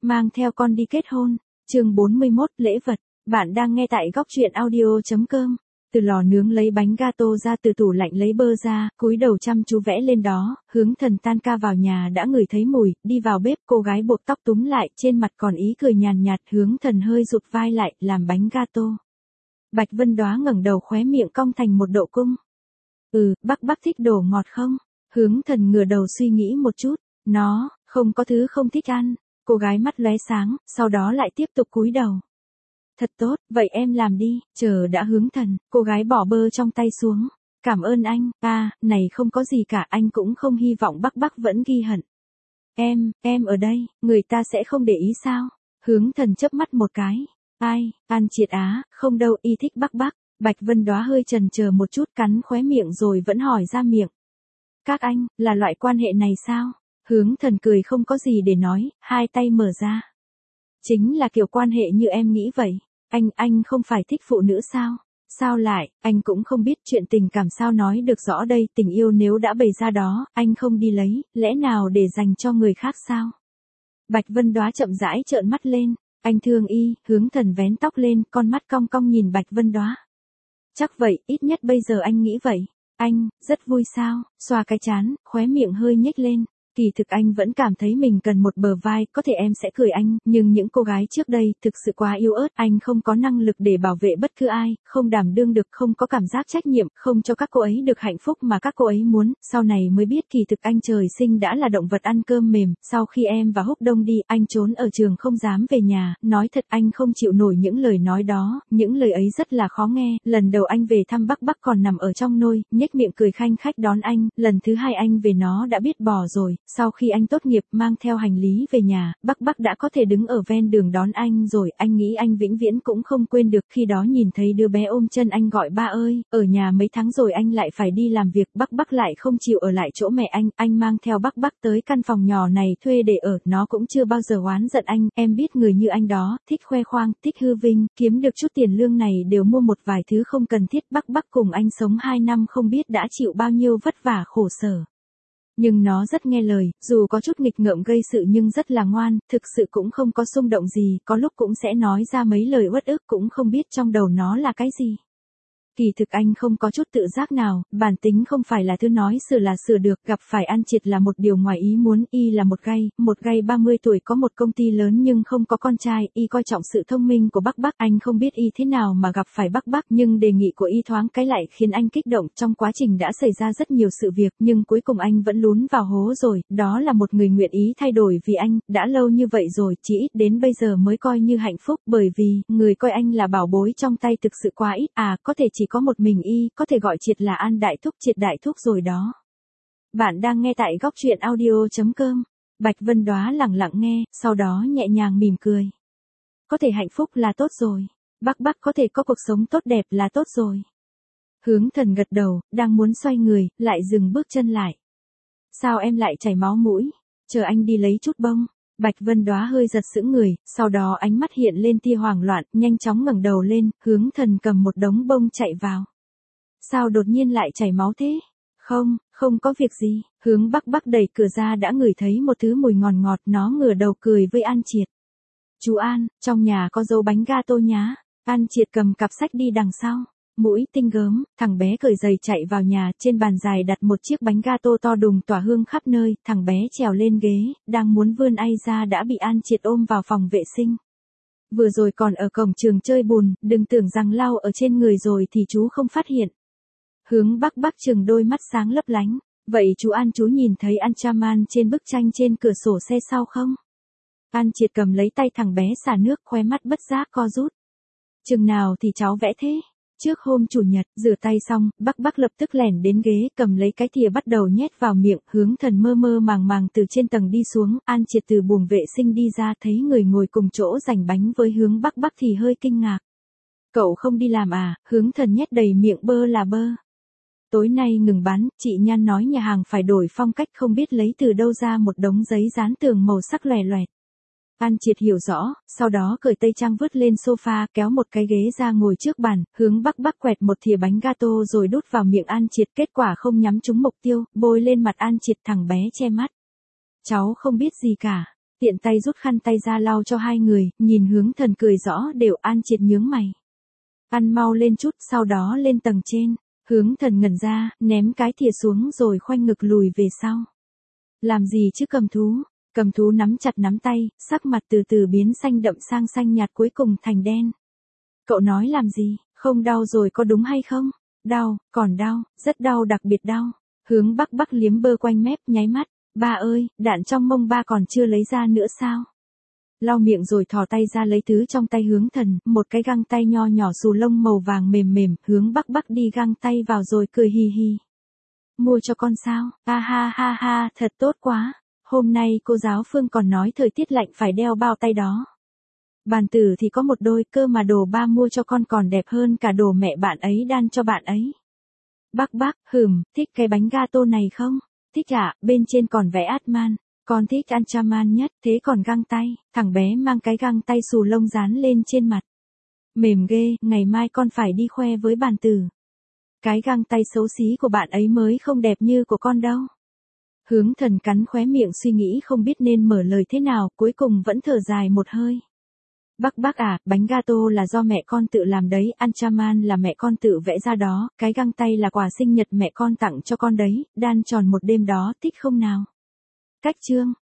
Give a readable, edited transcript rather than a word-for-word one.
mang theo con đi kết hôn. Chương 41, lễ vật. Bạn đang nghe tại góc truyện audio.com. Từ lò nướng lấy bánh gato ra, từ tủ lạnh lấy bơ ra, cúi đầu chăm chú vẽ lên đó. Hướng Thần tan ca vào nhà đã ngửi thấy mùi, đi vào bếp, cô gái buộc tóc túm lại, trên mặt còn ý cười nhàn nhạt. Hướng Thần hơi rụt vai lại, làm bánh gato. Bạch Vân Đóa ngẩng đầu, khóe miệng cong thành một độ cung. Bác thích đồ ngọt không? Hướng Thần ngửa đầu suy nghĩ một chút. Nó, không có thứ không thích ăn. Cô gái mắt lóe sáng, sau đó lại tiếp tục cúi đầu. Thật tốt, vậy em làm đi. Chờ đã. Hướng Thần, cô gái bỏ bơ trong tay xuống. Cảm ơn anh. Này không có gì cả, anh cũng không hy vọng bác vẫn ghi hận. Em ở đây, người ta sẽ không để ý sao? Hướng Thần chớp mắt một cái. Ai, An Triệt á, không đâu, y thích bác. Bạch Vân Đóa hơi chần chờ một chút, cắn khóe miệng rồi vẫn hỏi ra miệng. Các anh, là loại quan hệ này sao? Hướng Thần cười không có gì để nói, hai tay mở ra. Chính là kiểu quan hệ như em nghĩ vậy. Anh không phải thích phụ nữ sao? Sao lại, anh cũng không biết chuyện tình cảm sao nói được rõ đây, tình yêu nếu đã bày ra đó, anh không đi lấy, lẽ nào để dành cho người khác sao? Bạch Vân Đóa chậm rãi trợn mắt lên, anh thương y. Hướng Thần vén tóc lên, con mắt cong cong nhìn Bạch Vân Đóa. Chắc vậy, ít nhất bây giờ anh nghĩ vậy. Anh, rất vui sao? Xoa cái trán, khóe miệng hơi nhếch lên. Kỳ thực anh vẫn cảm thấy mình cần một bờ vai, có thể em sẽ cười anh, nhưng những cô gái trước đây thực sự quá yếu ớt, anh không có năng lực để bảo vệ bất cứ ai, không đảm đương được, không có cảm giác trách nhiệm, không cho các cô ấy được hạnh phúc mà các cô ấy muốn, sau này mới biết kỳ thực anh trời sinh đã là động vật ăn cơm mềm, sau khi em và Húc Đông đi, anh trốn ở trường không dám về nhà, nói thật anh không chịu nổi những lời nói đó, những lời ấy rất là khó nghe, lần đầu anh về thăm bác còn nằm ở trong nôi, nhếch miệng cười khanh khách đón anh, lần thứ hai anh về nó đã biết bỏ rồi. Sau khi anh tốt nghiệp mang theo hành lý về nhà, bác đã có thể đứng ở ven đường đón anh rồi, anh nghĩ anh vĩnh viễn cũng không quên được khi đó nhìn thấy đứa bé ôm chân anh gọi ba ơi, ở nhà mấy tháng rồi anh lại phải đi làm việc, bác lại không chịu ở lại chỗ mẹ anh mang theo bác tới căn phòng nhỏ này thuê để ở, nó cũng chưa bao giờ oán giận anh, em biết người như anh đó, thích khoe khoang, thích hư vinh, kiếm được chút tiền lương này đều mua một vài thứ không cần thiết, bác cùng anh sống 2 năm không biết đã chịu bao nhiêu vất vả khổ sở. Nhưng nó rất nghe lời, dù có chút nghịch ngợm gây sự nhưng rất là ngoan, thực sự cũng không có xung động gì, có lúc cũng sẽ nói ra mấy lời uất ức, cũng không biết trong đầu nó là cái gì. Kỳ thực anh không có chút tự giác nào, bản tính không phải là thứ nói sửa là sửa được, gặp phải An Triệt là một điều ngoài ý muốn, y là một gay 30 tuổi có một công ty lớn nhưng không có con trai, y coi trọng sự thông minh của bác, anh không biết y thế nào mà gặp phải bác, nhưng đề nghị của y thoáng cái lại khiến anh kích động, trong quá trình đã xảy ra rất nhiều sự việc, nhưng cuối cùng anh vẫn lún vào hố rồi, đó là một người nguyện ý thay đổi vì anh, đã lâu như vậy rồi, chỉ ít đến bây giờ mới coi như hạnh phúc, bởi vì, người coi anh là bảo bối trong tay thực sự quá ít, có thể chỉ có một mình y, có thể gọi Triệt là An Đại Thúc, Triệt Đại Thúc rồi đó. Bạn đang nghe tại góc truyện audio.com. Bạch Vân Đóa lặng lặng nghe, sau đó nhẹ nhàng mỉm cười. Có thể hạnh phúc là tốt rồi. Bác có thể có cuộc sống tốt đẹp là tốt rồi. Hướng Thần gật đầu, đang muốn xoay người, lại dừng bước chân lại. Sao em lại chảy máu mũi? Chờ anh đi lấy chút bông. Bạch Vân Đóa hơi giật sững người, sau đó ánh mắt hiện lên tia hoảng loạn, nhanh chóng ngẩng đầu lên, Hướng Thần cầm một đống bông chạy vào. Sao đột nhiên lại chảy máu thế? Không có việc gì. Hướng Bắc đẩy cửa ra đã ngửi thấy một thứ mùi ngọt ngọt, nó ngửa đầu cười với An Triệt. Chú An, trong nhà có dấu bánh gato nhá. An Triệt cầm cặp sách đi đằng sau. Mũi tinh gớm, thằng bé cởi giày chạy vào nhà, trên bàn dài đặt một chiếc bánh gato to đùng tỏa hương khắp nơi, thằng bé trèo lên ghế, đang muốn vươn ai ra đã bị An Triệt ôm vào phòng vệ sinh. Vừa rồi còn ở cổng trường chơi bùn, đừng tưởng rằng lau ở trên người rồi thì chú không phát hiện. Hướng Bắc trừng đôi mắt sáng lấp lánh, vậy chú An chú nhìn thấy Anchaman trên bức tranh trên cửa sổ xe sau không? An Triệt cầm lấy tay thằng bé xả nước, khóe mắt bất giác co rút. Chừng nào thì cháu vẽ thế? Trước hôm chủ nhật, rửa tay xong, Bắc lập tức lẻn đến ghế, cầm lấy cái thìa bắt đầu nhét vào miệng, Hướng Thần mơ mơ màng từ trên tầng đi xuống, An Triệt từ buồng vệ sinh đi ra thấy người ngồi cùng chỗ giành bánh với Hướng Bắc thì hơi kinh ngạc. Cậu không đi làm à? Hướng Thần nhét đầy miệng bơ là bơ. Tối nay ngừng bán, chị Nhan nói nhà hàng phải đổi phong cách, không biết lấy từ đâu ra một đống giấy dán tường màu sắc lòe loẹt. An Triệt hiểu rõ, sau đó cởi tây trang vứt lên sofa, kéo một cái ghế ra ngồi trước bàn, Hướng Bắc quẹt một thìa bánh gato rồi đút vào miệng An Triệt, kết quả không nhắm trúng mục tiêu, bôi lên mặt An Triệt, thằng bé che mắt. Cháu không biết gì cả. tiện tay rút khăn tay ra lau cho hai người, nhìn Hướng Thần cười rõ đều. An Triệt nhướng mày. Ăn mau lên chút, sau đó lên tầng trên. Hướng Thần ngẩn ra, ném cái thìa xuống rồi khoanh ngực lùi về sau. Làm gì chứ cầm thú? Cầm thú nắm chặt nắm tay, sắc mặt từ từ biến xanh đậm sang xanh nhạt cuối cùng thành đen. Cậu nói làm gì, không đau rồi có đúng hay không? Đau, còn đau, rất đau, đặc biệt đau. Hướng Bắc Bắc liếm bơ quanh mép nháy mắt. Ba ơi, đạn trong mông ba còn chưa lấy ra nữa sao? Lau miệng rồi thò tay ra lấy thứ trong tay Hướng Thần, một cái găng tay nho nhỏ xù lông màu vàng mềm mềm. Hướng Bắc Bắc đi găng tay vào rồi cười hì hì. Mua cho con sao? Ha ha ha ha, thật tốt quá. Hôm nay cô giáo Phương còn nói thời tiết lạnh phải đeo bao tay đó. Bàn tử thì có một đôi, cơ mà đồ ba mua cho con còn đẹp hơn cả đồ mẹ bạn ấy đan cho bạn ấy. Bắc Bắc, thích cái bánh gato này không? Thích ạ, bên trên còn vẽ Atman. Con thích Anchaman nhất, thế còn găng tay, thằng bé mang cái găng tay xù lông dán lên trên mặt. Mềm ghê, ngày mai con phải đi khoe với bàn tử. Cái găng tay xấu xí của bạn ấy mới không đẹp như của con đâu. Hướng Thần cắn khóe miệng suy nghĩ không biết nên mở lời thế nào, cuối cùng vẫn thở dài một hơi. Bắc Bắc à, bánh gato là do mẹ con tự làm đấy, Anchaman là mẹ con tự vẽ ra đó, cái găng tay là quà sinh nhật mẹ con tặng cho con đấy, đan tròn một đêm đó, thích không nào? Cách chương